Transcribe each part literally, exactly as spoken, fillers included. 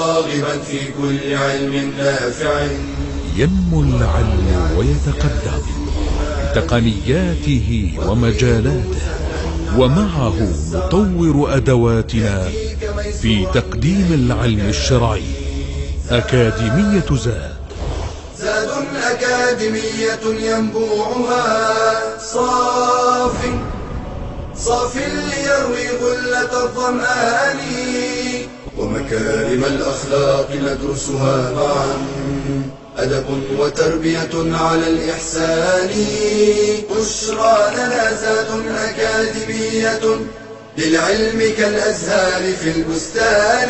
راغبا في كل علم نافع. ينمو العلم ويتقدم بتقنياته ومجالاته، ومعه نطور أدواتنا في تقديم العلم الشرعي. أكاديمية زاد، زاد أكاديمية ينبوعها صاف صاف ليروي غلة الظمآن، ومكارم الأخلاق ندرسها معا، أدب وتربية على الإحسان. بشرى لنا زاد أكاديمية للعلم كالأزهار في البستان.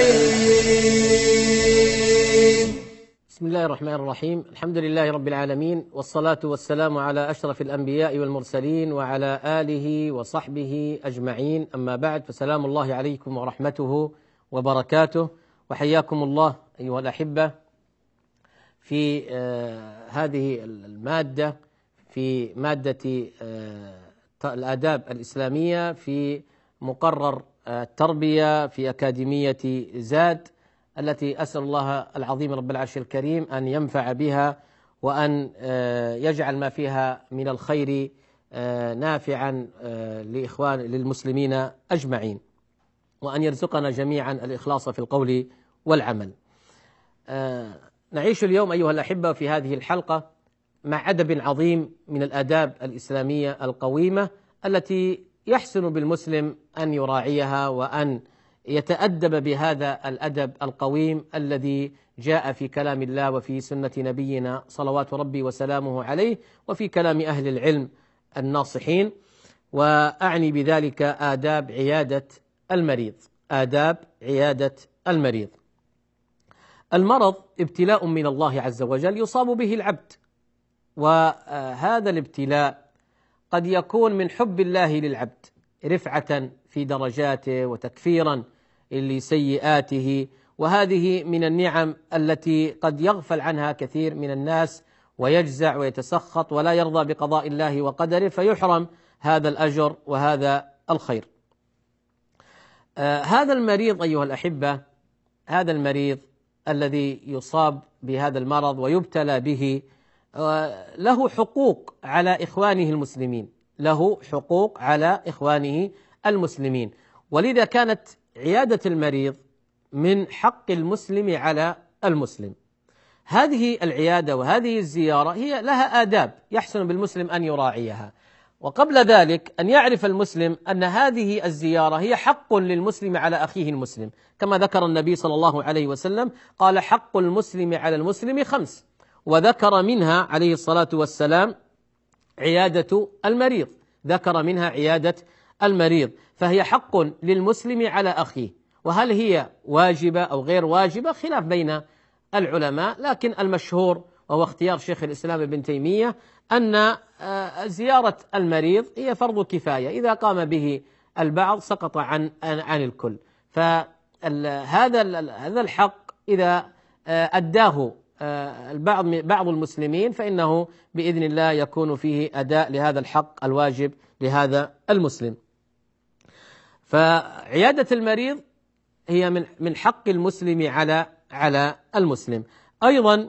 بسم الله الرحمن الرحيم. الحمد لله رب العالمين، والصلاة والسلام على أشرف الأنبياء والمرسلين وعلى آله وصحبه أجمعين، أما بعد، فسلام الله عليكم ورحمته وبركاته، وحياكم الله أيها الأحبة في آه هذه المادة، في مادة آه الآداب الإسلامية في مقرر التربية في أكاديمية زاد، التي أسأل الله العظيم رب العرش الكريم أن ينفع بها، وأن يجعل ما فيها من الخير نافعا لإخوان للمسلمين أجمعين، وأن يرزقنا جميعا الإخلاص في القول والعمل. نعيش اليوم أيها الأحبة في هذه الحلقة مع أدب عظيم من الآداب الإسلامية القويمة، التي يحسن بالمسلم أن يراعيها وأن يتأدب بهذا الأدب القويم الذي جاء في كلام الله وفي سنة نبينا صلوات ربي وسلامه عليه، وفي كلام أهل العلم الناصحين. وأعني بذلك آداب عيادة المريض. آداب عيادة المريض. المرض ابتلاء من الله عز وجل يصاب به العبد، وهذا الابتلاء قد يكون من حب الله للعبد رفعة في درجاته وتكفيرا لسيئاته، وهذه من النعم التي قد يغفل عنها كثير من الناس ويجزع ويتسخط ولا يرضى بقضاء الله وقدره، فيحرم هذا الأجر وهذا الخير. آه هذا المريض أيها الأحبة، هذا المريض الذي يصاب بهذا المرض ويبتلى به آه له حقوق على إخوانه المسلمين، له حقوق على إخوانه المسلمين، ولذا كانت عيادة المريض من حق المسلم على المسلم. هذه العيادة وهذه الزيارة هي لها آداب يحسن بالمسلم أن يراعيها، وقبل ذلك أن يعرف المسلم أن هذه الزيارة هي حق للمسلم على أخيه المسلم، كما ذكر النبي صلى الله عليه وسلم، قال: حق المسلم على المسلم خمس، وذكر منها عليه الصلاة والسلام عيادة المريض، ذكر منها عيادة المريض، فهي حق للمسلم على أخيه. وهل هي واجبة أو غير واجبة خلاف بين العلماء، لكن المشهور وهو اختيار شيخ الإسلام ابن تيمية أن زيارة المريض هي فرض كفاية، إذا قام به البعض سقط عن عن الكل. فهذا هذا الحق إذا أداه البعض بعض المسلمين فإنه بإذن الله يكون فيه أداء لهذا الحق الواجب لهذا المسلم. فعيادة المريض هي من من حق المسلم على على المسلم. أيضا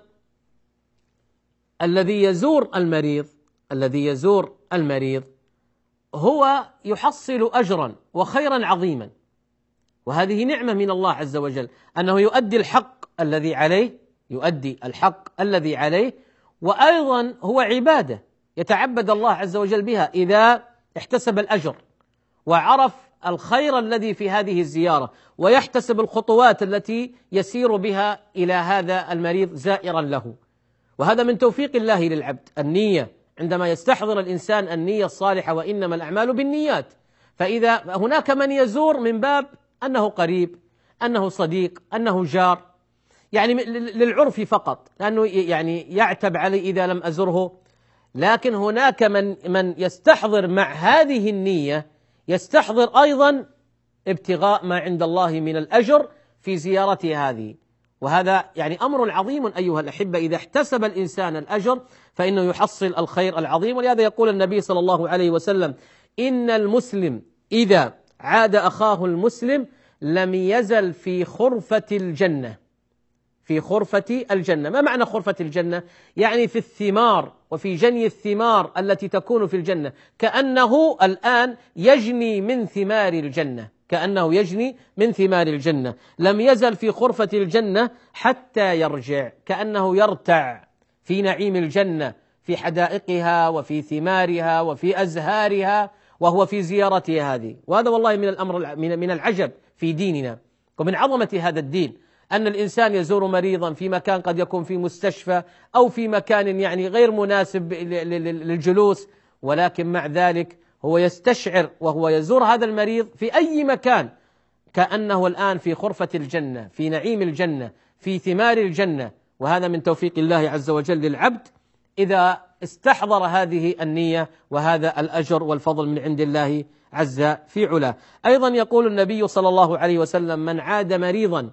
الذي يزور المريض الذي يزور المريض هو يحصل أجرا وخيرا عظيما، وهذه نعمة من الله عز وجل، أنه يؤدي الحق الذي عليه يؤدي الحق الذي عليه وأيضا هو عبادة يتعبد الله عز وجل بها إذا احتسب الأجر وعرف الخير الذي في هذه الزيارة، ويحتسب الخطوات التي يسير بها إلى هذا المريض زائرا له. وهذا من توفيق الله للعبد، النية، عندما يستحضر الإنسان النية الصالحة، وإنما الأعمال بالنيات، فإذا هناك من يزور من باب أنه قريب، أنه صديق، أنه جار، يعني للعرف فقط، لأنه يعني يعتب علي إذا لم أزره، لكن هناك من من يستحضر مع هذه النية، يستحضر أيضا ابتغاء ما عند الله من الأجر في زيارته هذه، وهذا يعني أمر عظيم أيها الأحبة. إذا احتسب الإنسان الأجر فإنه يحصل الخير العظيم، ولهذا يقول النبي صلى الله عليه وسلم: إن المسلم إذا عاد أخاه المسلم لم يزل في خرفة الجنة، في خرفة الجنة. ما معنى خرفة الجنة؟ يعني في الثمار وفي جني الثمار التي تكون في الجنة، كأنه الآن يجني من ثمار الجنة، كأنه يجني من ثمار الجنة، لم يزل في خرفة الجنة حتى يرجع، كأنه يرتع في نعيم الجنة، في حدائقها وفي ثمارها وفي أزهارها، وهو في زيارتها هذه. وهذا والله من الأمر من العجب في ديننا ومن عظمة هذا الدين، أن الإنسان يزور مريضا في مكان قد يكون في مستشفى أو في مكان يعني غير مناسب للجلوس، ولكن مع ذلك هو يستشعر وهو يزور هذا المريض في أي مكان كأنه الآن في خرفة الجنة، في نعيم الجنة، في ثمار الجنة. وهذا من توفيق الله عز وجل للعبد إذا استحضر هذه النية، وهذا الأجر والفضل من عند الله عز في علاه. أيضا يقول النبي صلى الله عليه وسلم: من عاد مريضا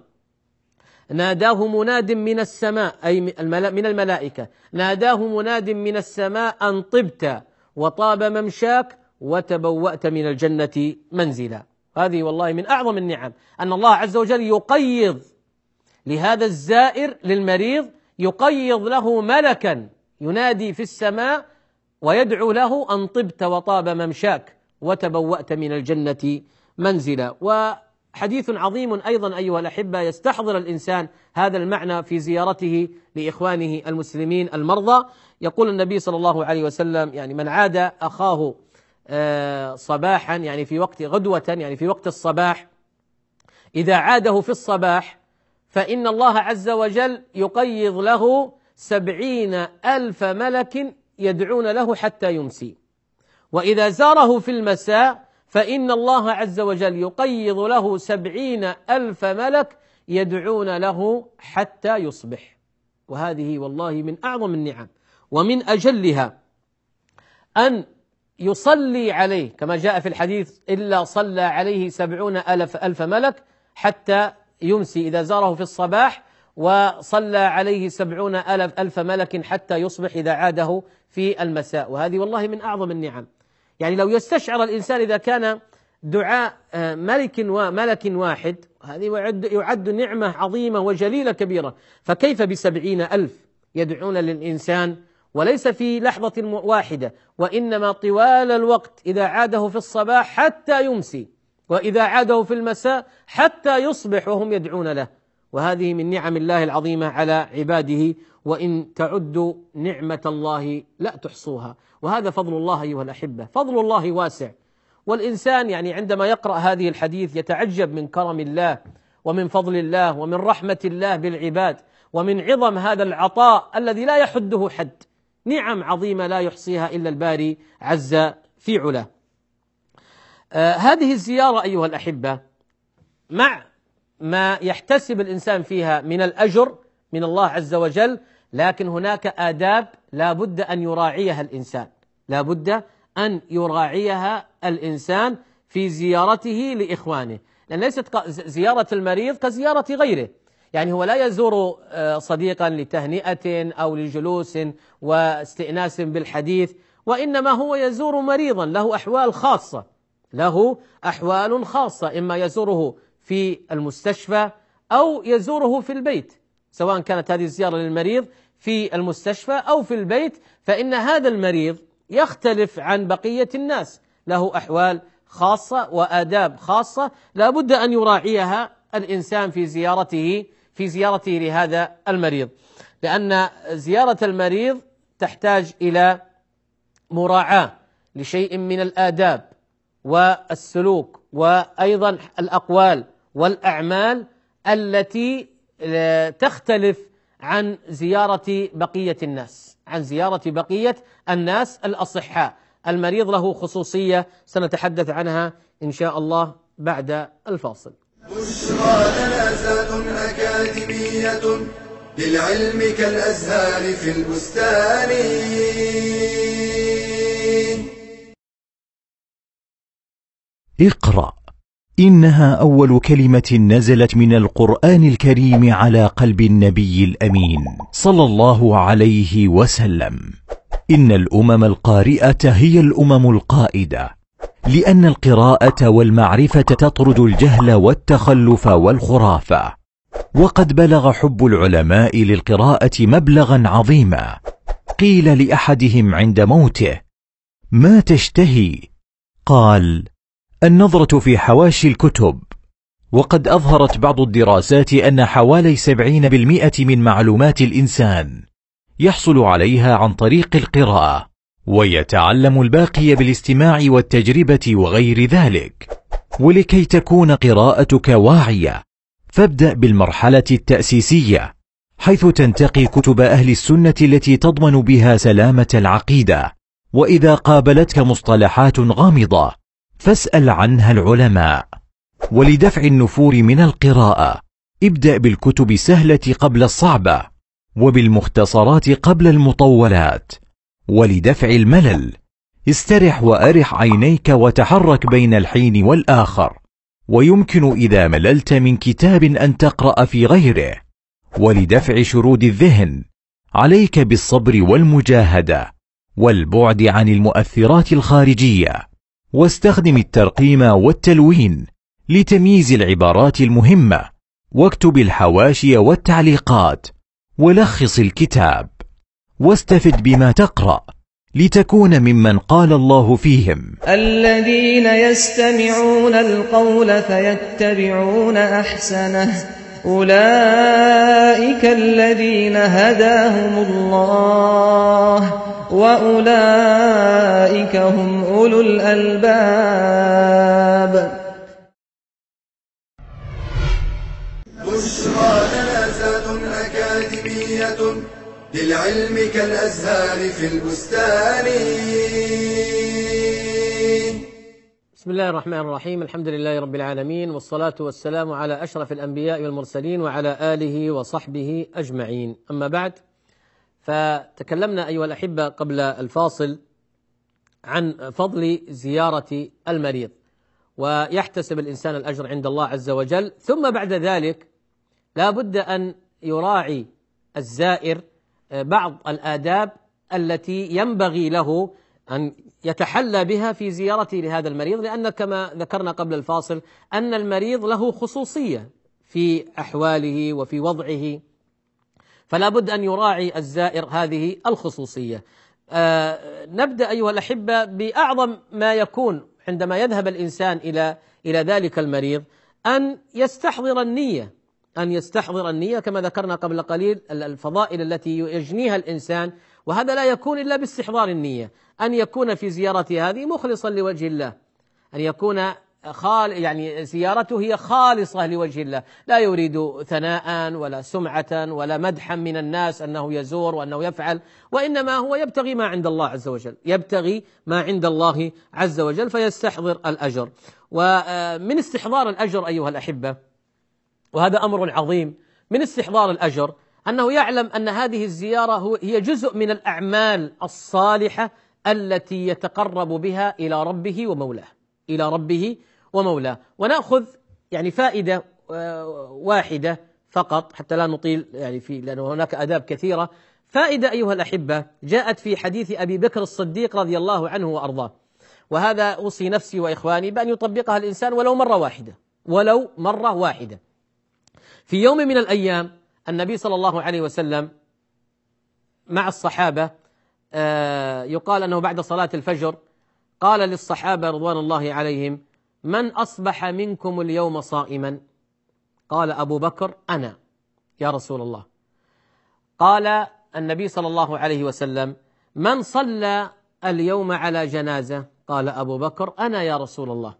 ناداه مناد من السماء، أي من الملائكة، ناداه مناد من السماء أن طبت وطاب ممشاك وتبوأت من الجنة منزلا. هذه والله من أعظم النعم، أن الله عز وجل يقيض لهذا الزائر للمريض، يقيض له ملكا ينادي في السماء ويدعو له أن طبت وطاب ممشاك وتبوأت من الجنة منزلا. وحديث عظيم أيضا أيها الأحبة يستحضر الإنسان هذا المعنى في زيارته لإخوانه المسلمين المرضى. يقول النبي صلى الله عليه وسلم: يعني من عاد أخاه صباحا، يعني في وقت غدوة، يعني في وقت الصباح، إذا عاده في الصباح فإن الله عز وجل يقيض له سبعين ألف ملك يدعون له حتى يمسي. وإذا زاره في المساء فإن الله عز وجل يقيض له سبعين ألف ملك يدعون له حتى يصبح. وهذه والله من أعظم النعم ومن أجلها أن يصلي عليه، كما جاء في الحديث: إلا صلى عليه سبعون ألف, ألف ملك حتى يمسي، إذا زاره في الصباح وصلى عليه سبعون ألف, ألف ملك حتى يصبح إذا عاده في المساء. وهذه والله من أعظم النعم. يعني لو يستشعر الإنسان إذا كان دعاء ملك وملك واحد، هذه يعد, يعد نعمة عظيمة وجليلة كبيرة، فكيف بسبعين ألف يدعون للإنسان، وليس في لحظة واحدة، وإنما طوال الوقت، إذا عاده في الصباح حتى يمسي، وإذا عاده في المساء حتى يصبح وهم يدعون له. وهذه من نعم الله العظيمة على عباده، وإن تعدوا نعمة الله لا تحصوها. وهذا فضل الله أيها الأحبة، فضل الله واسع. والإنسان يعني عندما يقرأ هذه الحديث يتعجب من كرم الله ومن فضل الله ومن رحمة الله بالعباد ومن عظم هذا العطاء الذي لا يحده حد. نعم عظيمة لا يحصيها إلا الباري عز في علاه. آه هذه الزيارة أيها الأحبة مع ما يحتسب الإنسان فيها من الأجر من الله عز وجل، لكن هناك آداب لا بد أن يراعيها الإنسان، لا بد أن يراعيها الإنسان في زيارته لإخوانه، لأن ليست زيارة المريض كزيارة غيره. يعني هو لا يزور صديقا لتهنئة أو لجلوس واستئناس بالحديث، وإنما هو يزور مريضا له أحوال خاصة، له أحوال خاصة، إما يزوره في المستشفى أو يزوره في البيت، سواء كانت هذه الزيارة للمريض في المستشفى أو في البيت، فإن هذا المريض يختلف عن بقية الناس، له أحوال خاصة وآداب خاصة لا بد أن يراعيها الإنسان في زيارته في زيارته لهذا المريض، لأن زيارة المريض تحتاج إلى مراعاة لشيء من الآداب والسلوك وأيضا الأقوال والأعمال التي تختلف عن زيارة بقية الناس، عن زيارة بقية الناس الأصحاء. المريض له خصوصية سنتحدث عنها إن شاء الله بعد الفاصل. بشرى لنا زاد أكاديمية للعلم كالأزهار في البستان. اقرأ، إنها أول كلمة نزلت من القرآن الكريم على قلب النبي الأمين صلى الله عليه وسلم. إن الأمم القارئة هي الأمم القائدة، لأن القراءة والمعرفة تطرد الجهل والتخلف والخرافة. وقد بلغ حب العلماء للقراءة مبلغا عظيما. قيل لأحدهم عند موته: ما تشتهي؟ قال: النظرة في حواشي الكتب. وقد أظهرت بعض الدراسات أن حوالي سبعين بالمئة من معلومات الإنسان يحصل عليها عن طريق القراءة، ويتعلم الباقي بالاستماع والتجربة وغير ذلك. ولكي تكون قراءتك واعية، فابدأ بالمرحلة التأسيسية، حيث تنتقي كتب أهل السنة التي تضمن بها سلامة العقيدة. وإذا قابلتك مصطلحات غامضة فاسأل عنها العلماء. ولدفع النفور من القراءة، ابدأ بالكتب السهلة قبل الصعبة، وبالمختصرات قبل المطولات. ولدفع الملل، استرح وأرح عينيك وتحرك بين الحين والآخر، ويمكن إذا مللت من كتاب أن تقرأ في غيره. ولدفع شرود الذهن، عليك بالصبر والمجاهدة والبعد عن المؤثرات الخارجية. واستخدم الترقيم والتلوين لتمييز العبارات المهمة، واكتب الحواشي والتعليقات، ولخص الكتاب. واستفد بما تقرأ لتكون ممن قال الله فيهم: الذين يستمعون القول فيتبعون أحسنه أولئك الذين هداهم الله وأولئك هم أولو الألباب. بشرى لنا زاد أكاديمية للعلم كالأزهار في البستان. بسم الله الرحمن الرحيم، الحمد لله رب العالمين، والصلاة والسلام على أشرف الأنبياء والمرسلين وعلى آله وصحبه أجمعين. أما بعد، فتكلمنا أيها الأحبة قبل الفاصل عن فضل زيارة المريض، ويحتسب الإنسان الأجر عند الله عز وجل. ثم بعد ذلك لا بد أن يراعي الزائر بعض الآداب التي ينبغي له أن يتحلى بها في زيارته لهذا المريض، لأن كما ذكرنا قبل الفاصل أن المريض له خصوصية في أحواله وفي وضعه، فلا بد أن يراعي الزائر هذه الخصوصية. آه نبدأ أيها الأحبة بأعظم ما يكون عندما يذهب الإنسان إلى إلى ذلك المريض، أن يستحضر النية، أن يستحضر النية كما ذكرنا قبل قليل الفضائل التي يجنيها الإنسان، وهذا لا يكون إلا باستحضار النية. أن يكون في زيارته هذه مخلصا لوجه الله، أن يكون خال يعني زيارته هي خالصة لوجه الله، لا يريد ثناء ولا سمعة ولا مدحا من الناس أنه يزور وأنه يفعل، وإنما هو يبتغي ما عند الله عز وجل، يبتغي ما عند الله عز وجل فيستحضر الأجر. ومن استحضار الأجر أيها الأحبة، وهذا أمر عظيم، من استحضار الأجر أنه يعلم أن هذه الزيارة هي جزء من الأعمال الصالحة التي يتقرب بها إلى ربه ومولاه، إلى ربه ومولاه. ونأخذ يعني فائدة واحدة فقط حتى لا نطيل يعني في، لأن هناك آداب كثيرة. فائدة أيها الأحبة جاءت في حديث أبي بكر الصديق رضي الله عنه وأرضاه، وهذا أوصي نفسي وإخواني بأن يطبقها الإنسان ولو مرة واحدة، ولو مرة واحدة. في يوم من الأيام النبي صلى الله عليه وسلم مع الصحابة، يقال أنه بعد صلاة الفجر قال للصحابة رضوان الله عليهم: من أصبح منكم اليوم صائما؟ قال أبو بكر: أنا يا رسول الله. قال النبي صلى الله عليه وسلم: من صلى اليوم على جنازة؟ قال أبو بكر: أنا يا رسول الله.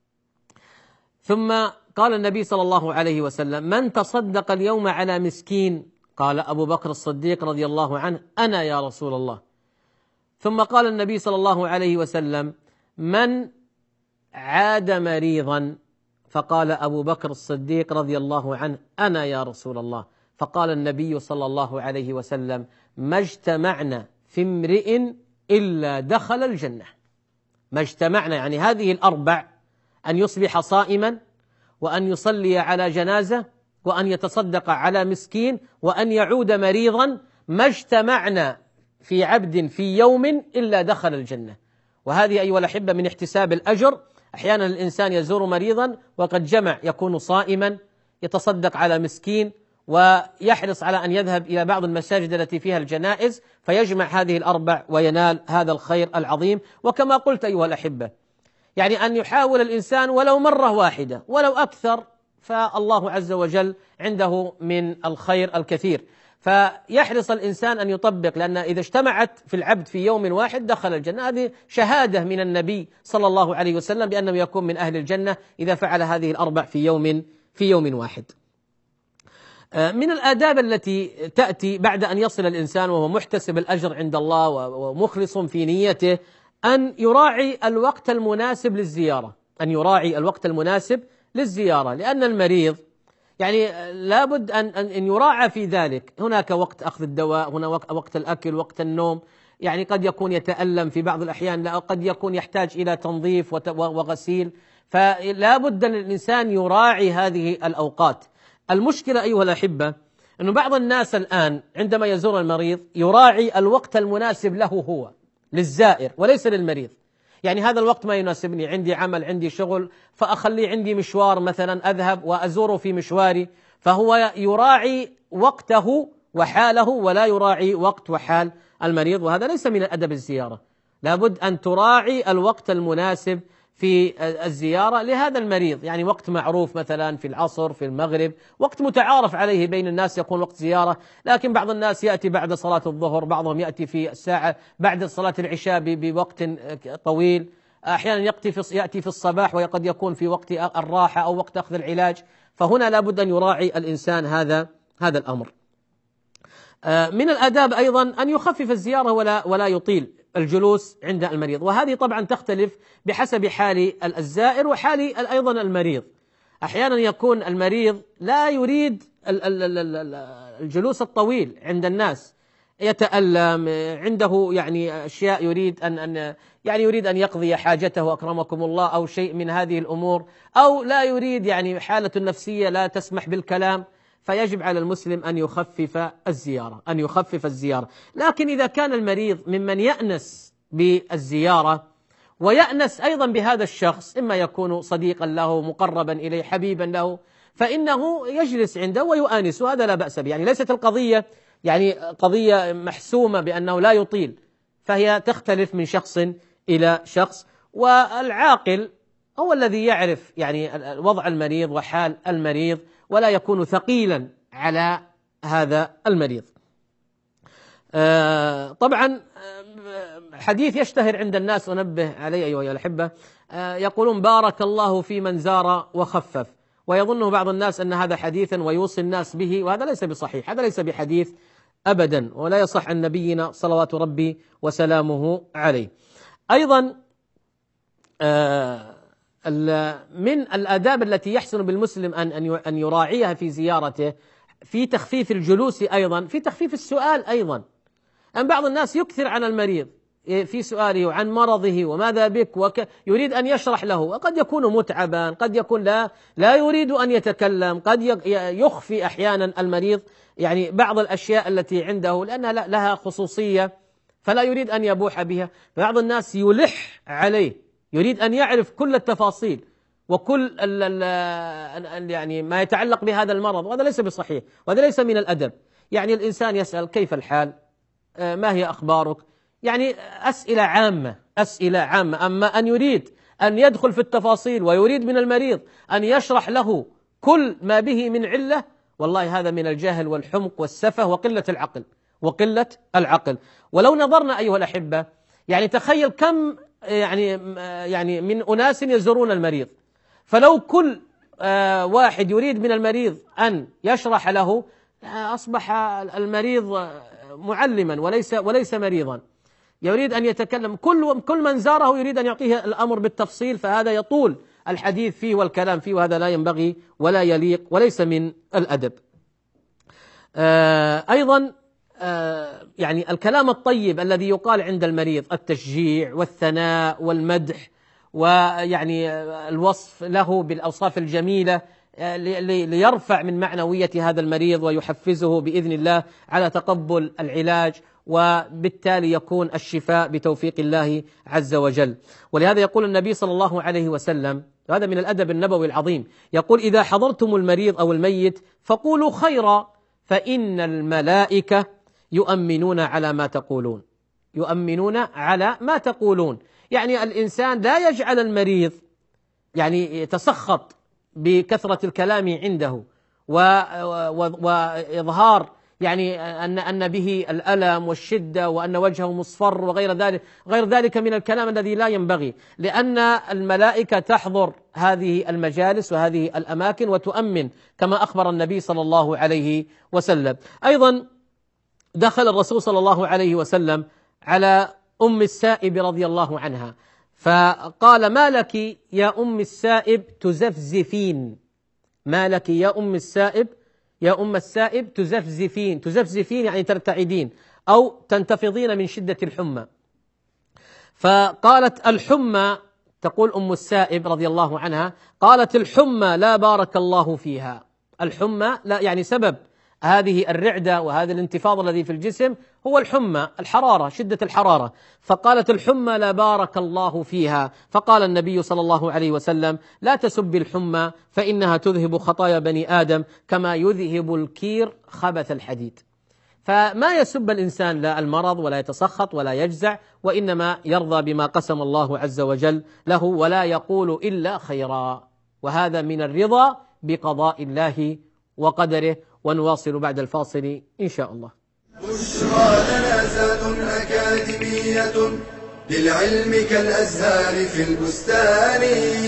ثم قال النبي صلى الله عليه وسلم: من تصدق اليوم على مسكين؟ قال أبو بكر الصديق رضي الله عنه: أنا يا رسول الله. ثم قال النبي صلى الله عليه وسلم: من عاد مريضا؟ فقال أبو بكر الصديق رضي الله عنه: أنا يا رسول الله. فقال النبي صلى الله عليه وسلم: ما اجتمعنا في امرئ إلا دخل الجنة. ما اجتمعنا يعني هذه الأربع: أن يصبح صائما، وأن يصلي على جنازة، وأن يتصدق على مسكين، وأن يعود مريضا. ما اجتمعنا في عبد في يوم إلا دخل الجنة. وهذه أيها الأحبة من احتساب الأجر. أحيانا الإنسان يزور مريضا وقد جمع، يكون صائما، يتصدق على مسكين، ويحرص على أن يذهب إلى بعض المساجد التي فيها الجنائز فيجمع هذه الأربع وينال هذا الخير العظيم. وكما قلت أيها الأحبة، يعني أن يحاول الإنسان ولو مرة واحدة ولو أكثر، فالله عز وجل عنده من الخير الكثير. فيحرص الإنسان أن يطبق، لأن إذا اجتمعت في العبد في يوم واحد دخل الجنة. هذه شهادة من النبي صلى الله عليه وسلم بأنه يكون من أهل الجنة إذا فعل هذه الأربع في يوم في يوم واحد. من الآداب التي تأتي بعد أن يصل الإنسان وهو محتسب الأجر عند الله ومخلص في نيته أن يراعي الوقت المناسب للزيارة، أن يراعي الوقت المناسب للزيارة، لأن المريض يعني لابد أن أن يراعى في ذلك. هناك وقت أخذ الدواء، هنا وقت الأكل، وقت النوم، يعني قد يكون يتألم في بعض الأحيان، لا قد يكون يحتاج إلى تنظيف وغسيل، فلا بد أن الإنسان يراعي هذه الأوقات. المشكلة أيها الأحبة أن بعض الناس الآن عندما يزور المريض يراعي الوقت المناسب له هو للزائر وليس للمريض. يعني هذا الوقت ما يناسبني، عندي عمل، عندي شغل، فأخلي عندي مشوار مثلا أذهب وأزوره في مشواري، فهو يراعي وقته وحاله ولا يراعي وقت وحال المريض، وهذا ليس من أدب الزيارة. لابد أن تراعي الوقت المناسب في الزيارة لهذا المريض، يعني وقت معروف مثلا في العصر، في المغرب، وقت متعارف عليه بين الناس يكون وقت زيارة. لكن بعض الناس يأتي بعد صلاة الظهر، بعضهم يأتي في الساعة بعد صلاة العشاء بوقت طويل، أحيانا يأتي في يأتي في الصباح وقد يكون في وقت الراحة أو وقت أخذ العلاج. فهنا لابد أن يراعي الإنسان هذا هذا الأمر. من الآداب أيضا أن يخفف الزيارة ولا ولا يطيل الجلوس عند المريض، وهذه طبعا تختلف بحسب حال الزائر وحال أيضا المريض. أحيانا يكون المريض لا يريد الجلوس الطويل عند الناس، يتألم، عنده يعني أشياء يريد أن أن يعني يريد أن يقضي حاجته أكرمكم الله، أو شيء من هذه الأمور، أو لا يريد، يعني حالة النفسية لا تسمح بالكلام، فيجب على المسلم أن يخفف الزيارة أن يخفف الزيارة. لكن إذا كان المريض ممن يأنس بالزيارة ويأنس أيضا بهذا الشخص، إما يكون صديقا له، مقربا إليه، حبيبا له، فإنه يجلس عنده ويؤانس، وهذا لا بأس به. يعني ليست القضية يعني قضية محسومة بأنه لا يطيل، فهي تختلف من شخص إلى شخص، والعاقل هو الذي يعرف يعني وضع المريض وحال المريض ولا يكون ثقيلا على هذا المريض. آه طبعا حديث يشتهر عند الناس، أنبه عليه أيها الأحبة، آه يقولون بارك الله في من زار وخفف، ويظنه بعض الناس أن هذا حديثا ويوصي الناس به، وهذا ليس بصحيح، هذا ليس بحديث أبدا، ولا يصح عن نبينا صلوات ربي وسلامه عليه. أيضا آه من الآداب التي يحسن بالمسلم أن أن يراعيها في زيارته في تخفيف الجلوس، أيضا في تخفيف السؤال. أيضا أن بعض الناس يكثر عن المريض في سؤاله عن مرضه وماذا بك، وك يريد أن يشرح له، وقد يكون متعبا، قد يكون لا لا يريد أن يتكلم، قد يخفي أحيانا المريض يعني بعض الأشياء التي عنده لأنها لها خصوصية فلا يريد أن يبوح بها. بعض الناس يلح عليه، يريد أن يعرف كل التفاصيل وكل ال ال يعني ما يتعلق بهذا المرض، وهذا ليس بصحيح، وهذا ليس من الأدب. يعني الإنسان يسأل كيف الحال، ما هي أخبارك، يعني أسئلة عامة أسئلة عامة. أما أن يريد أن يدخل في التفاصيل ويريد من المريض أن يشرح له كل ما به من علة، والله هذا من الجهل والحمق والسفه وقلة العقل وقلة العقل. ولو نظرنا أيها الأحبة، يعني تخيل كم يعني يعني من أناس يزورون المريض، فلو كل واحد يريد من المريض أن يشرح له أصبح المريض معلما وليس وليس مريضا، يريد أن يتكلم، كل كل من زاره يريد أن يعطيه الأمر بالتفصيل، فهذا يطول الحديث فيه والكلام فيه، وهذا لا ينبغي ولا يليق وليس من الأدب. أيضا يعني الكلام الطيب الذي يقال عند المريض، التشجيع والثناء والمدح، ويعني الوصف له بالأوصاف الجميلة ليرفع من معنوية هذا المريض ويحفزه بإذن الله على تقبل العلاج وبالتالي يكون الشفاء بتوفيق الله عز وجل. ولهذا يقول النبي صلى الله عليه وسلم، هذا من الأدب النبوي العظيم، يقول: إذا حضرتم المريض أو الميت فقولوا خيرا فإن الملائكة يؤمنون على ما تقولون، يؤمنون على ما تقولون. يعني الإنسان لا يجعل المريض يعني يتسخط بكثرة الكلام عنده وإظهار يعني أن أن به الألم والشدة وأن وجهه مصفر وغير ذلك غير ذلك من الكلام الذي لا ينبغي، لأن الملائكة تحضر هذه المجالس وهذه الأماكن وتؤمن كما أخبر النبي صلى الله عليه وسلم. أيضا دخل الرسول صلى الله عليه وسلم على أم السائب رضي الله عنها فقال: ما لك يا أم السائب تزفزفين، ما لك يا أم السائب يا أم السائب تزفزفين، تزفزفين يعني ترتعدين أو تنتفضين من شدة الحمى. فقالت: الحمى، تقول أم السائب رضي الله عنها، قالت: الحمى لا بارك الله فيها، الحمى لا يعني سبب هذه الرعدة وهذا الانتفاض الذي في الجسم هو الحمى، الحرارة، شدة الحرارة. فقالت: الحمى لا بارك الله فيها. فقال النبي صلى الله عليه وسلم: لا تسب الحمى فإنها تذهب خطايا بني آدم كما يذهب الكير خبث الحديد. فما يسب الإنسان لا المرض ولا يتسخط ولا يجزع، وإنما يرضى بما قسم الله عز وجل له ولا يقول إلا خيرا، وهذا من الرضا بقضاء الله وقدره. ونواصل بعد الفاصل إن شاء الله. بشرى لنا زاد أكاديمية للعلم كالأزهار في البستان.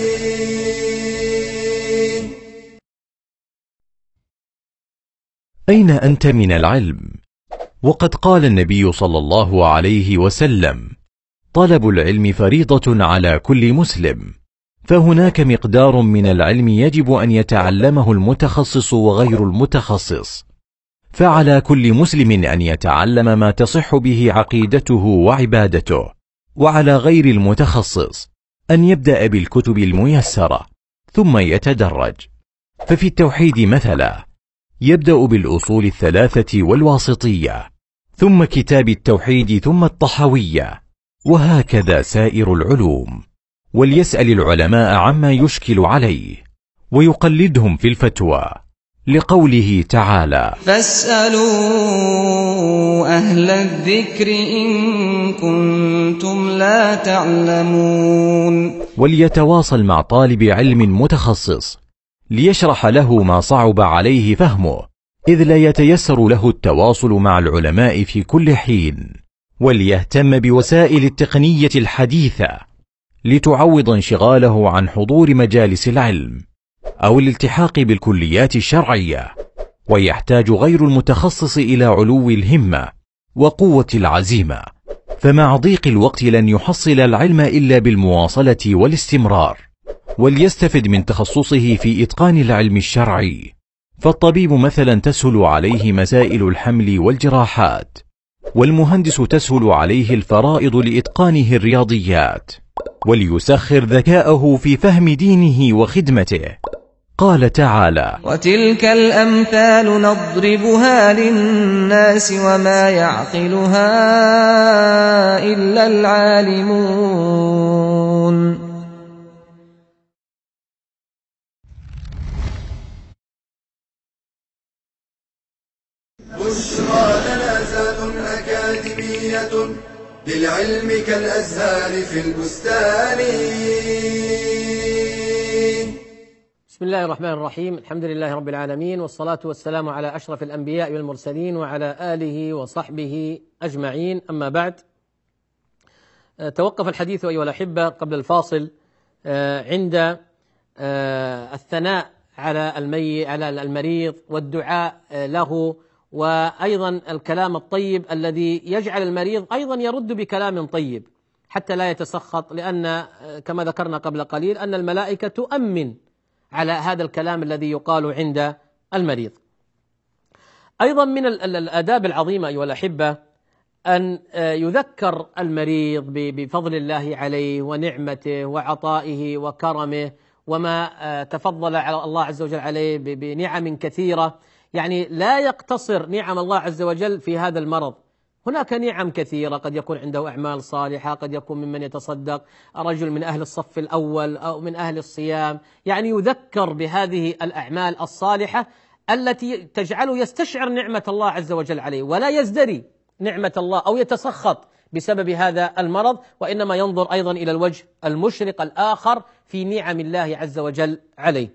أين أنت من العلم؟ وقد قال النبي صلى الله عليه وسلم: طلب العلم فريضة على كل مسلم، فهناك مقدار من العلم يجب أن يتعلمه المتخصص وغير المتخصص، فعلى كل مسلم أن يتعلم ما تصح به عقيدته وعبادته، وعلى غير المتخصص أن يبدأ بالكتب الميسرة ثم يتدرج. ففي التوحيد مثلا يبدأ بالأصول الثلاثة والواسطية، ثم كتاب التوحيد، ثم الطحاوية، وهكذا سائر العلوم. وليسأل العلماء عما يشكل عليه ويقلدهم في الفتوى، لقوله تعالى: فاسألوا أهل الذكر إن كنتم لا تعلمون. وليتواصل مع طالب علم متخصص ليشرح له ما صعب عليه فهمه، إذ لا يتيسر له التواصل مع العلماء في كل حين. وليهتم بوسائل التقنية الحديثة لتعوض انشغاله عن حضور مجالس العلم أو الالتحاق بالكليات الشرعية. ويحتاج غير المتخصص إلى علو الهمة وقوة العزيمة، فمع ضيق الوقت لن يحصل العلم إلا بالمواصلة والاستمرار. وليستفد من تخصصه في إتقان العلم الشرعي، فالطبيب مثلا تسهل عليه مسائل الحمل والجراحات، والمهندس تسهل عليه الفرائض لإتقانه الرياضيات. وليسخر ذكاءه في فهم دينه وخدمته. قال تعالى: وتلك الأمثال نضربها للناس وما يعقلها إلا العالمون. بشرى لنا زاد أكاديمية للعلم كالأزهار في البستان. بسم الله الرحمن الرحيم، الحمد لله رب العالمين، والصلاة والسلام على أشرف الأنبياء والمرسلين وعلى آله وصحبه أجمعين، أما بعد. توقف الحديث أيها الأحبة قبل الفاصل عند الثناء على المي على المريض والدعاء له، وأيضا الكلام الطيب الذي يجعل المريض أيضا يرد بكلام طيب حتى لا يتسخط، لأن كما ذكرنا قبل قليل أن الملائكة تؤمن على هذا الكلام الذي يقال عند المريض. أيضا من الآداب العظيمة أيها الأحبة أن يذكر المريض بفضل الله عليه ونعمته وعطائه وكرمه، وما تفضل على الله عز وجل عليه بنعم كثيرة. يعني لا يقتصر نعم الله عز وجل في هذا المرض، هناك نعم كثيرة، قد يكون عنده أعمال صالحة، قد يكون ممن يتصدق، رجل من أهل الصف الأول أو من أهل الصيام، يعني يذكر بهذه الأعمال الصالحة التي تجعله يستشعر نعمة الله عز وجل عليه، ولا يزدري نعمة الله أو يتسخط بسبب هذا المرض، وإنما ينظر أيضا إلى الوجه المشرق الآخر في نعم الله عز وجل عليه.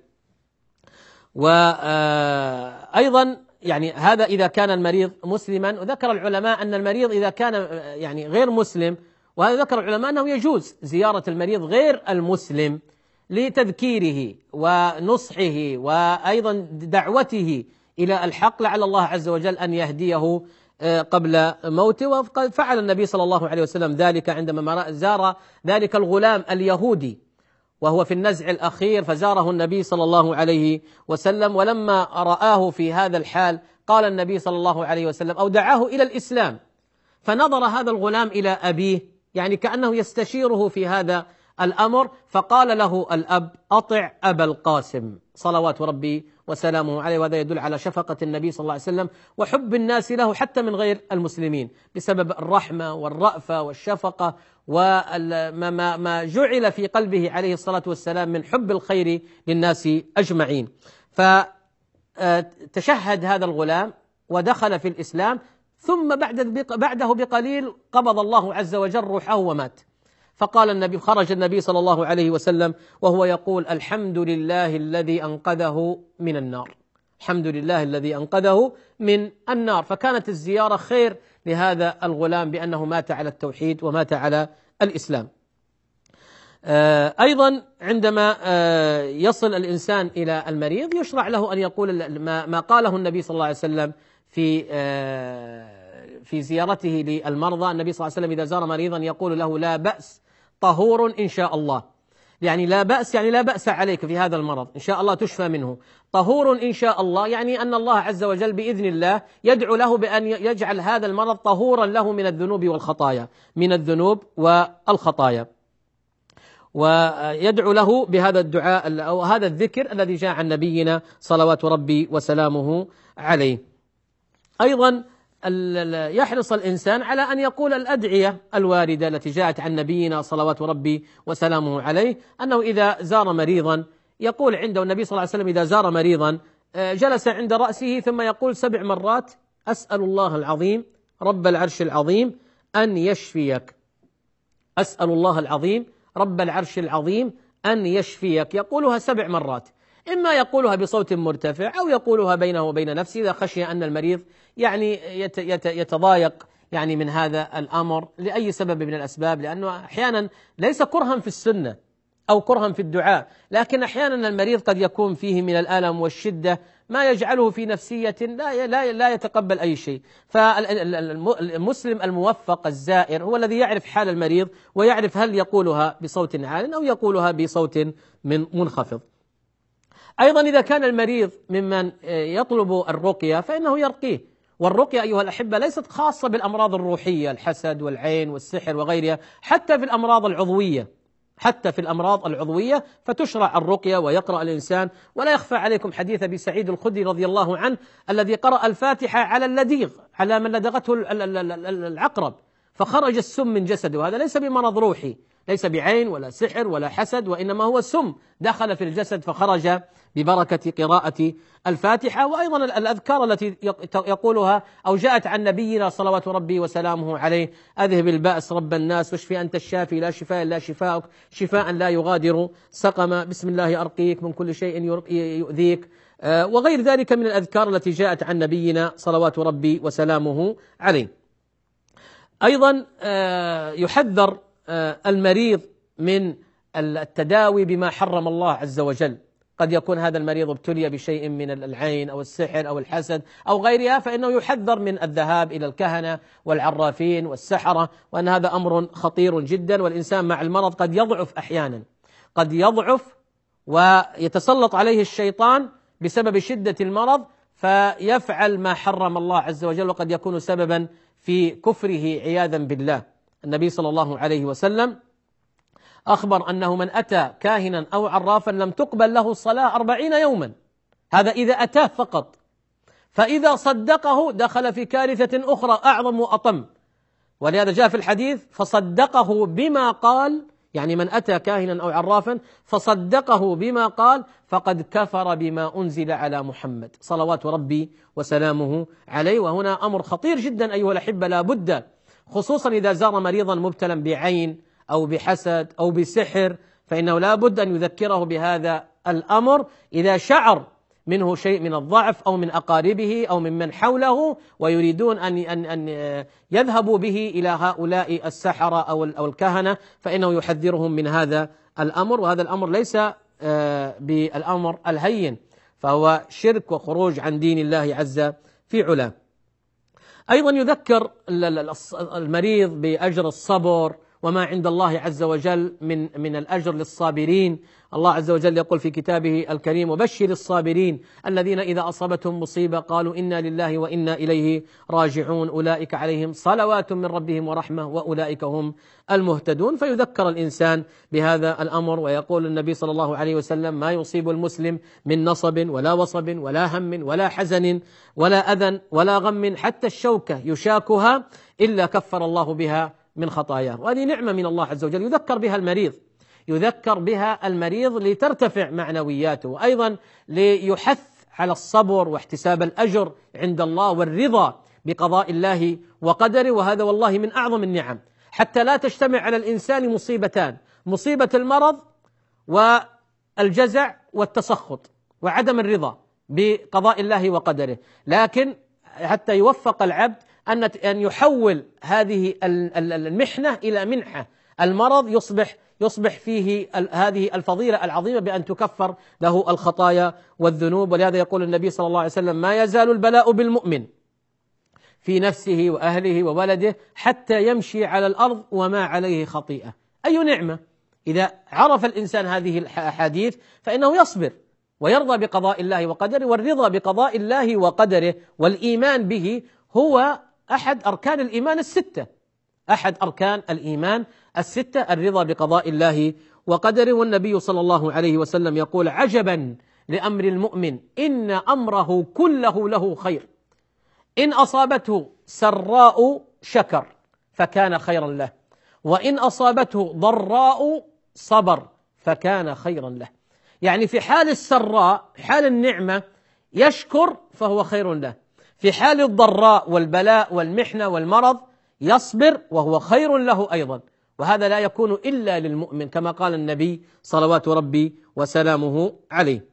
وأيضا يعني هذا إذا كان المريض مسلما. وذكر العلماء أن المريض إذا كان يعني غير مسلم، وهذا ذكر العلماء أنه يجوز زيارة المريض غير المسلم لتذكيره ونصحه وأيضا دعوته إلى الحق، لعل الله عز وجل أن يهديه قبل موته. وقد فعل النبي صلى الله عليه وسلم ذلك عندما زار ذلك الغلام اليهودي وهو في النزع الأخير، فزاره النبي صلى الله عليه وسلم، ولما رآه في هذا الحال قال النبي صلى الله عليه وسلم أو دعاه إلى الإسلام، فنظر هذا الغلام إلى أبيه يعني كأنه يستشيره في هذا الأمر، فقال له الأب: أطع أبا القاسم صلوات ربي وسلامه عليه. وهذا يدل على شفقة النبي صلى الله عليه وسلم وحب الناس له حتى من غير المسلمين، بسبب الرحمة والرأفة والشفقة وما ما جعل في قلبه عليه الصلاة والسلام من حب الخير للناس أجمعين. فتشهد هذا الغلام ودخل في الإسلام، ثم بعد بعده بقليل قبض الله عز وجل روحه ومات. فقال النبي خرج النبي صلى الله عليه وسلم وهو يقول: الحمد لله الذي أنقذه من النار، الحمد لله الذي أنقذه من النار. فكانت الزيارة خير لهذا الغلام بأنه مات على التوحيد ومات على الإسلام. أيضا عندما يصل الإنسان إلى المريض يشرع له أن يقول ما قاله النبي صلى الله عليه وسلم في في زيارته للمرضى. النبي صلى الله عليه وسلم إذا زار مريضا يقول له: لا بأس، طهور إن شاء الله. يعني لا بأس يعني لا بأس عليك في هذا المرض، إن شاء الله تشفى منه. طهور إن شاء الله يعني أن الله عز وجل بإذن الله يدعو له بأن يجعل هذا المرض طهورا له من الذنوب والخطايا، من الذنوب والخطايا. ويدعو له بهذا الدعاء أو هذا الذكر الذي جاء عن نبينا صلوات ربي وسلامه عليه. أيضا يحرص الإنسان على أن يقول الأدعية الواردة التي جاءت عن نبينا صلوات ربي وسلامه عليه، أنه إذا زار مريضا يقول عنده النبي صلى الله عليه وسلم إذا زار مريضا جلس عند رأسه ثم يقول سبع مرات: أسأل الله العظيم رب العرش العظيم أن يشفيك، أسأل الله العظيم رب العرش العظيم أن يشفيك. يقولها سبع مرات، إما يقولها بصوت مرتفع أو يقولها بينه وبين نفسه إذا خشي أن المريض يعني يتضايق يعني من هذا الأمر لأي سبب من الأسباب، لأنه أحيانا ليس كرها في السنة أو كرها في الدعاء، لكن أحيانا المريض قد يكون فيه من الألم والشدة ما يجعله في نفسية لا لا لا يتقبل أي شيء. فالمسلم الموفق الزائر هو الذي يعرف حال المريض ويعرف هل يقولها بصوت عال أو يقولها بصوت من منخفض. أيضا إذا كان المريض ممن يطلب الرقية فإنه يرقيه. والرقية أيها الأحبة ليست خاصة بالأمراض الروحية، الحسد والعين والسحر وغيرها، حتى في الأمراض العضوية، حتى في الأمراض العضوية فتشرع الرقية ويقرأ الإنسان. ولا يخفى عليكم حديث أبي سعيد الخدري رضي الله عنه الذي قرأ الفاتحة على اللديغ، على من لدغته العقرب فخرج السم من جسده. وهذا ليس بمرض روحي، ليس بعين ولا سحر ولا حسد، وإنما هو سم دخل في الجسد فخرج ببركة قراءة الفاتحة. وأيضا الأذكار التي يقولها أو جاءت عن نبينا صلوات ربي وسلامه عليه: أذهب البأس رب الناس واشفي أنت الشافي لا شفاء إلا شفاءك شفاء لا يغادر سقما، بسم الله أرقيك من كل شيء يؤذيك، وغير ذلك من الأذكار التي جاءت عن نبينا صلوات ربي وسلامه عليه. أيضا يحذر المريض من التداوي بما حرم الله عز وجل. قد يكون هذا المريض ابتلي بشيء من العين أو السحر أو الحسد أو غيرها، فإنه يحذر من الذهاب إلى الكهنة والعرافين والسحرة، وأن هذا أمر خطير جدا. والإنسان مع المرض قد يضعف أحيانا، قد يضعف ويتسلط عليه الشيطان بسبب شدة المرض فيفعل ما حرم الله عز وجل، وقد يكون سببا في كفره عياذا بالله. النبي صلى الله عليه وسلم أخبر أنه من أتى كاهنا أو عرافا لم تقبل له الصلاة أربعين يوما، هذا إذا أتاه فقط، فإذا صدقه دخل في كارثة أخرى أعظم وأطم، ولهذا جاء في الحديث فصدقه بما قال، يعني من أتى كاهنا أو عرافا فصدقه بما قال فقد كفر بما أنزل على محمد صلوات ربي وسلامه عليه. وهنا أمر خطير جدا أيها الأحبة، لا بد خصوصا إذا زار مريضا مبتلا بعين أو بحسد أو بسحر، فإنه لا بد أن يذكره بهذا الأمر إذا شعر منه شيء من الضعف أو من أقاربه أو من من حوله ويريدون أن أن أن يذهبوا به إلى هؤلاء السحرة أو أو الكهنة، فإنه يحذرهم من هذا الأمر. وهذا الأمر ليس بالأمر الهين، فهو شرك وخروج عن دين الله عز في علاه. أيضا يذكر المريض بأجر الصبر وما عند الله عز وجل من من الأجر للصابرين. الله عز وجل يقول في كتابه الكريم: وبشر الصابرين الذين إذا أصابتهم مصيبة قالوا إنا لله وإنا إليه راجعون أولئك عليهم صلوات من ربهم ورحمة وأولئك هم المهتدون. فيذكر الإنسان بهذا الأمر. ويقول النبي صلى الله عليه وسلم: ما يصيب المسلم من نصب ولا وصب ولا هم ولا حزن ولا أذى ولا غم حتى الشوكة يشاكها إلا كفر الله بها من خطاياه. وهذه نعمة من الله عز وجل يذكر بها المريض، يذكر بها المريض لترتفع معنوياته، وأيضا ليحث على الصبر واحتساب الأجر عند الله والرضا بقضاء الله وقدره. وهذا والله من أعظم النعم، حتى لا تجتمع على الإنسان مصيبتان: مصيبة المرض والجزع والتسخط وعدم الرضا بقضاء الله وقدره، لكن حتى يوفق العبد أن أن يحول هذه المحنة إلى منحة. المرض يصبح يصبح فيه هذه الفضيلة العظيمة بأن تكفر له الخطايا والذنوب. ولهذا يقول النبي صلى الله عليه وسلم: ما يزال البلاء بالمؤمن في نفسه وأهله وولده حتى يمشي على الأرض وما عليه خطيئة. أي نعمة! إذا عرف الإنسان هذه الأحاديث فإنه يصبر ويرضى بقضاء الله وقدره. والرضا بقضاء الله وقدره والإيمان به هو أحد أركان الإيمان الستة، أحد أركان الإيمان الستة الرضا بقضاء الله وقدره. والنبي صلى الله عليه وسلم يقول: عجبا لأمر المؤمن إن أمره كله له خير، إن أصابته سراء شكر فكان خيرا له، وإن أصابته ضراء صبر فكان خيرا له. يعني في حال السراء، حال النعمة، يشكر فهو خير له، في حال الضراء والبلاء والمحنة والمرض يصبر وهو خير له أيضا. وهذا لا يكون إلا للمؤمن كما قال النبي صلوات ربي وسلامه عليه.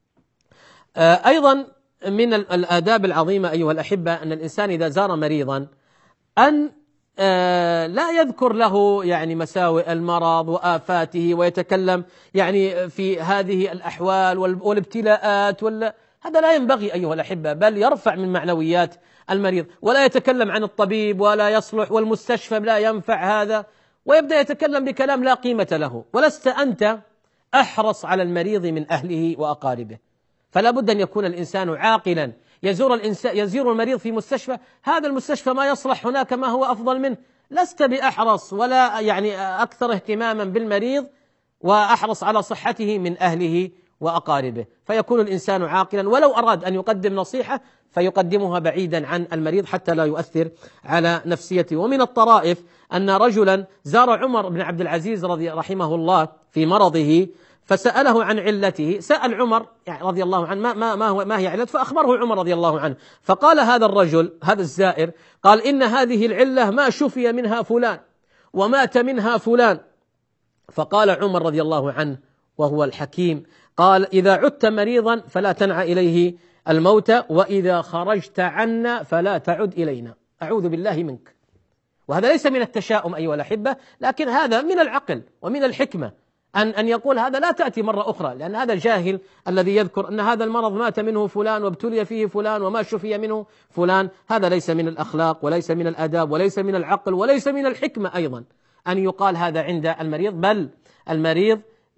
أيضا من الآداب العظيمة أيها الأحبة أن الإنسان إذا زار مريضا أن لا يذكر له يعني مساوئ المرض وآفاته ويتكلم يعني في هذه الأحوال والابتلاءات ولا هذا لا ينبغي أيها الأحبة، بل يرفع من معنويات المريض، ولا يتكلم عن الطبيب ولا يصلح والمستشفى لا ينفع هذا، ويبدأ يتكلم بكلام لا قيمة له. ولست أنت أحرص على المريض من أهله وأقاربه، فلا بد أن يكون الإنسان عاقلا. يزور الإنسان يزور المريض في مستشفى، هذا المستشفى ما يصلح، هناك ما هو أفضل منه. لست بأحرص ولا يعني أكثر اهتماما بالمريض وأحرص على صحته من أهله وأقاربه، فيكون الإنسان عاقلا، ولو أراد أن يقدم نصيحة فيقدمها بعيدا عن المريض حتى لا يؤثر على نفسيته. ومن الطرائف أن رجلا زار عمر بن عبد العزيز رضي رحمه الله في مرضه فسأله عن علته. سأل عمر يعني رضي الله عنه ما, ما, ما, هو ما هي علته، فأخبره عمر رضي الله عنه. فقال هذا الرجل هذا الزائر قال: إن هذه العلة ما شفي منها فلان ومات منها فلان. فقال عمر رضي الله عنه وهو الحكيم قال: إذا عدت مريضا فلا تنع إليه الموت، وإذا خرجت عنا فلا تعد إلينا، أعوذ بالله منك. وهذا ليس من التشاؤم أيها الأحبة، لكن هذا من العقل ومن الحكمة أن أن يقول هذا لا تأتي مرة أخرى، لأن هذا الجاهل الذي يذكر أن هذا المرض مات منه فلان وابتلي فيه فلان وما شفي منه فلان، هذا ليس من الأخلاق وليس من الآداب وليس من العقل وليس من الحكمة أيضا أن يقال هذا عند المريض. بل المريض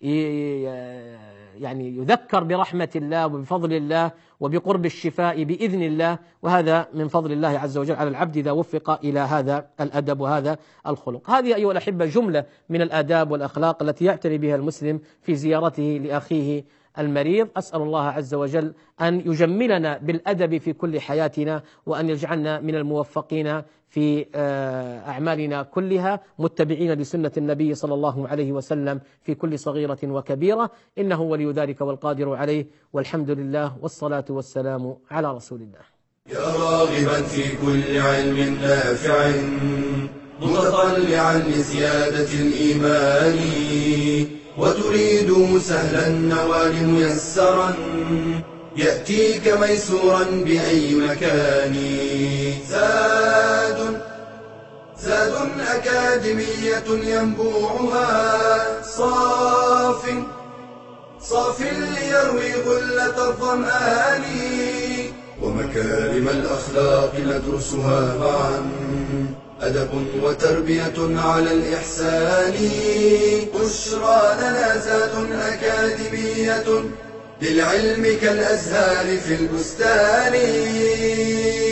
يعني يذكر برحمة الله وبفضل الله وبقرب الشفاء بإذن الله، وهذا من فضل الله عز وجل على العبد إذا وفق إلى هذا الأدب وهذا الخلق. هذه أيها الأحبة جملة من الآداب والأخلاق التي يعتني بها المسلم في زيارته لأخيه المريض. أسأل الله عز وجل أن يجملنا بالأدب في كل حياتنا، وأن يجعلنا من الموفقين في أعمالنا كلها، متبعين لسنة النبي صلى الله عليه وسلم في كل صغيرة وكبيرة، إنه ولي ذلك والقادر عليه، والحمد لله والصلاة والسلام على رسول الله. يا راغبا في كل علم نافع متطلعا لزيادة الإيمان، وتريد سهلا النوال ميسرا يأتيك ميسورا بأي مكان. زاد زاد أكاديمية ينبوعها صاف صاف ليروي غلة الظمآن، ومكارم الأخلاق ندرسها معا، أدب وتربية على الإحسان. بشرى لنا زاد أكاديمية للعلم كالأزهار في البستان.